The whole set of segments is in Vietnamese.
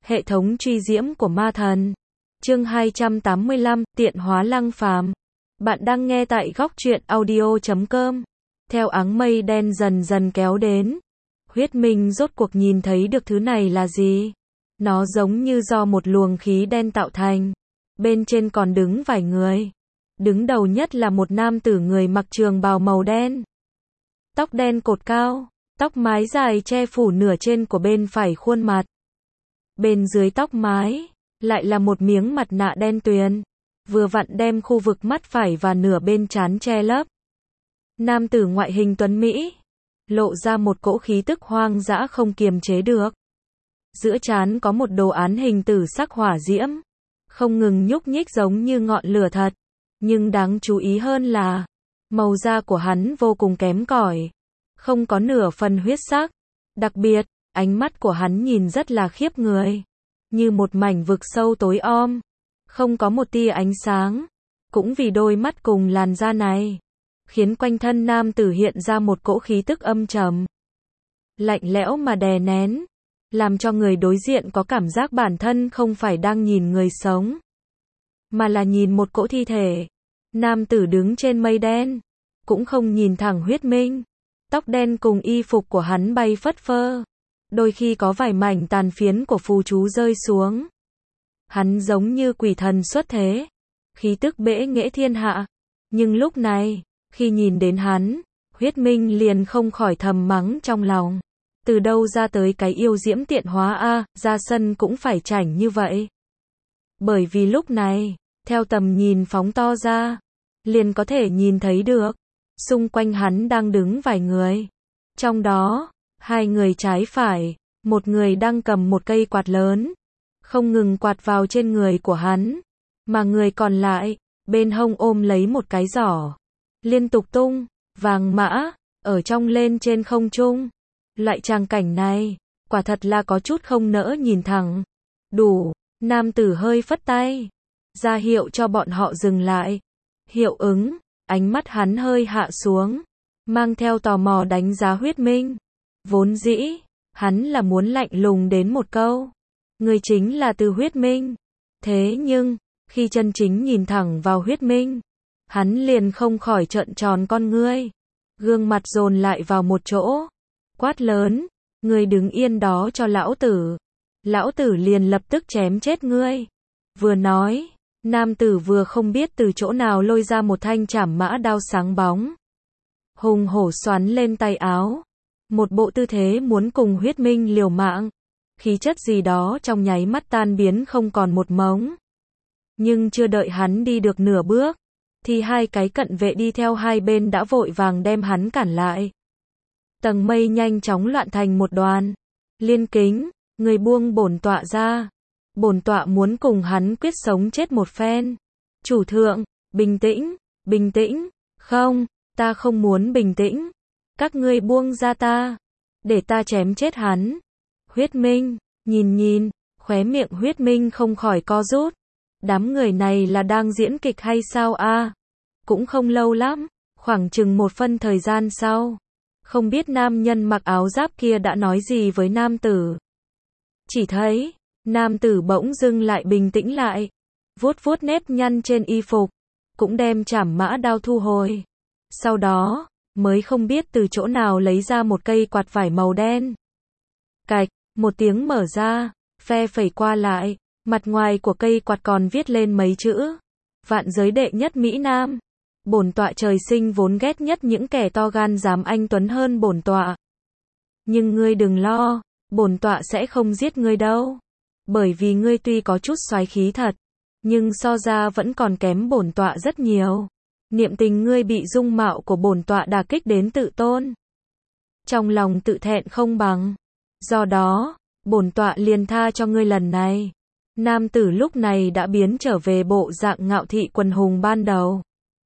Hệ thống truy diễm của ma thần. Chương 285, tiện hóa Lăng Phàm. Bạn đang nghe tại góc truyện audio.com. Theo áng mây đen dần dần kéo đến, Huyết Minh rốt cuộc nhìn thấy được thứ này là gì. Nó giống như do một luồng khí đen tạo thành. Bên trên còn đứng vài người. Đứng đầu nhất là một nam tử người mặc trường bào màu đen. Tóc đen cột cao, tóc mái dài che phủ nửa trên của bên phải khuôn mặt. Bên dưới tóc mái, lại là một miếng mặt nạ đen tuyền, vừa vặn đem khu vực mắt phải và nửa bên trán che lấp. Nam tử ngoại hình tuấn Mỹ, lộ ra một cỗ khí tức hoang dã không kiềm chế được. Giữa trán có một đồ án hình tử sắc hỏa diễm, không ngừng nhúc nhích giống như ngọn lửa thật. Nhưng đáng chú ý hơn là, màu da của hắn vô cùng kém cỏi, không có nửa phần huyết sắc. Đặc biệt, ánh mắt của hắn nhìn rất là khiếp người, như một mảnh vực sâu tối om, không có một tia ánh sáng. Cũng vì đôi mắt cùng làn da này, khiến quanh thân nam tử hiện ra một cỗ khí tức âm trầm, lạnh lẽo mà đè nén, làm cho người đối diện có cảm giác bản thân không phải đang nhìn người sống, mà là nhìn một cỗ thi thể. Nam tử đứng trên mây đen, cũng không nhìn thẳng Huyết Minh. Tóc đen cùng y phục của hắn bay phất phơ, đôi khi có vài mảnh tàn phiến của phù chú rơi xuống. Hắn giống như quỷ thần xuất thế, khí tức bẽ nghễ thiên hạ. Nhưng lúc này, khi nhìn đến hắn, Huyết Minh liền không khỏi thầm mắng trong lòng. Từ đâu ra tới cái yêu diễm tiện hóa a, ra sân cũng phải chảnh như vậy. Bởi vì lúc này, theo tầm nhìn phóng to ra, liền có thể nhìn thấy được, xung quanh hắn đang đứng vài người. Trong đó, hai người trái phải, một người đang cầm một cây quạt lớn, không ngừng quạt vào trên người của hắn, mà người còn lại, bên hông ôm lấy một cái giỏ, liên tục tung vàng mã ở trong lên trên không trung. Loại tràng cảnh này, quả thật là có chút không nỡ nhìn thẳng. Đủ, nam tử hơi phất tay, ra hiệu cho bọn họ dừng lại. Hiệu ứng, ánh mắt hắn hơi hạ xuống, mang theo tò mò đánh giá Huyết Minh. Vốn dĩ, hắn là muốn lạnh lùng đến một câu, người chính là Từ Huyết Minh. Thế nhưng, khi chân chính nhìn thẳng vào Huyết Minh, hắn liền không khỏi trợn tròn con ngươi, gương mặt dồn lại vào một chỗ, quát lớn, ngươi đứng yên đó cho lão tử. Lão tử liền lập tức chém chết ngươi. Vừa nói, nam tử vừa không biết từ chỗ nào lôi ra một thanh trảm mã đao sáng bóng, hùng hổ xoắn lên tay áo, một bộ tư thế muốn cùng Huyết Minh liều mạng. Khí chất gì đó trong nháy mắt tan biến không còn một mống. Nhưng chưa đợi hắn đi được nửa bước, thì hai cái cận vệ đi theo hai bên đã vội vàng đem hắn cản lại. Tầng mây nhanh chóng loạn thành một đoàn. Liên Kính, người buông bổn tọa ra. Bổn tọa muốn cùng hắn quyết sống chết một phen. Chủ thượng, bình tĩnh, bình tĩnh. Không, ta không muốn bình tĩnh. Các ngươi buông ra ta, để ta chém chết hắn. Huyết Minh, nhìn, khóe miệng Huyết Minh không khỏi co rút. Đám người này là đang diễn kịch hay sao a? Cũng không lâu lắm, khoảng chừng một phân thời gian sau. Không biết nam nhân mặc áo giáp kia đã nói gì với nam tử. Chỉ thấy, nam tử bỗng dưng lại bình tĩnh lại, vuốt vuốt nếp nhăn trên y phục, cũng đem trảm mã đao thu hồi. Sau đó, mới không biết từ chỗ nào lấy ra một cây quạt vải màu đen. Cạch, một tiếng mở ra, phe phẩy qua lại, mặt ngoài của cây quạt còn viết lên mấy chữ: Vạn giới đệ nhất Mỹ Nam. Bổn tọa trời sinh vốn ghét nhất những kẻ to gan dám anh tuấn hơn bổn tọa. Nhưng ngươi đừng lo, bổn tọa sẽ không giết ngươi đâu. Bởi vì ngươi tuy có chút soái khí thật, nhưng so ra vẫn còn kém bổn tọa rất nhiều. Niệm tình ngươi bị dung mạo của bổn tọa đả kích đến tự tôn, trong lòng tự thẹn không bằng. Do đó, bổn tọa liền tha cho ngươi lần này. Nam tử lúc này đã biến trở về bộ dạng ngạo thị quần hùng ban đầu,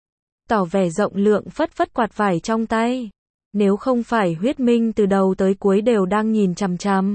tỏ vẻ rộng lượng phất phất quạt vải trong tay. Nếu không phải Huyết Minh từ đầu tới cuối đều đang nhìn chằm chằm,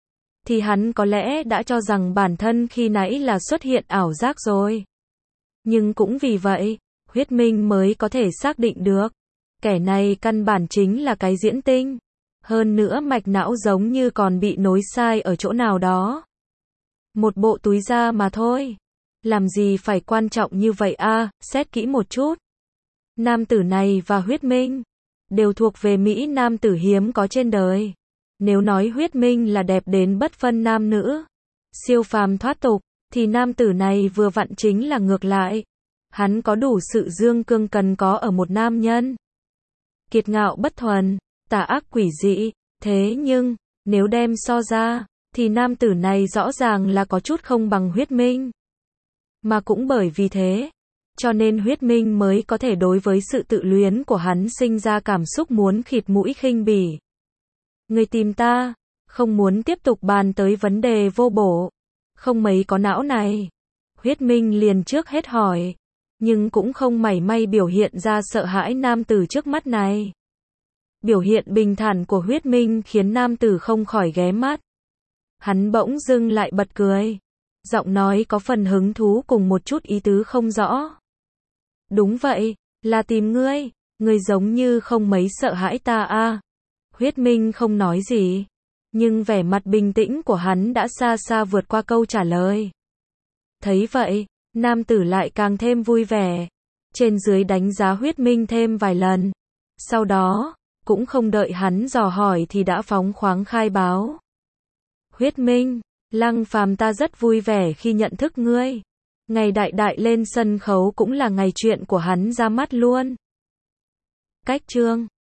thì hắn có lẽ đã cho rằng bản thân khi nãy là xuất hiện ảo giác rồi. Nhưng cũng vì vậy, Huyết Minh mới có thể xác định được, kẻ này căn bản chính là cái diễn tinh. Hơn nữa mạch não giống như còn bị nối sai ở chỗ nào đó. Một bộ túi da mà thôi. Làm gì phải quan trọng như vậy a, xét kỹ một chút. Nam tử này và Huyết Minh đều thuộc về Mỹ nam tử hiếm có trên đời. Nếu nói Huyết Minh là đẹp đến bất phân nam nữ, siêu phàm thoát tục, thì nam tử này vừa vặn chính là ngược lại. Hắn có đủ sự dương cương cần có ở một nam nhân. Kiệt ngạo bất thuần, tà ác quỷ dị, thế nhưng, nếu đem so ra, thì nam tử này rõ ràng là có chút không bằng Huyết Minh. Mà cũng bởi vì thế, cho nên Huyết Minh mới có thể đối với sự tự luyến của hắn sinh ra cảm xúc muốn khịt mũi khinh bỉ. Người tìm ta, không muốn tiếp tục bàn tới vấn đề vô bổ, không mấy có não này. Huyết Minh liền trước hết hỏi, nhưng cũng không mảy may biểu hiện ra sợ hãi nam tử trước mắt này. Biểu hiện bình thản của Huyết Minh khiến nam tử không khỏi ghé mắt. Hắn bỗng dưng lại bật cười. Giọng nói có phần hứng thú cùng một chút ý tứ không rõ. Đúng vậy, là tìm ngươi, ngươi giống như không mấy sợ hãi ta a. Huyết Minh không nói gì, nhưng vẻ mặt bình tĩnh của hắn đã xa xa vượt qua câu trả lời. Thấy vậy, nam tử lại càng thêm vui vẻ, trên dưới đánh giá Huyết Minh thêm vài lần. Sau đó, cũng không đợi hắn dò hỏi thì đã phóng khoáng khai báo. Huyết Minh, Lăng Phàm ta rất vui vẻ khi nhận thức ngươi. Ngày đại đại lên sân khấu cũng là ngày chuyện của hắn ra mắt luôn. Cách chương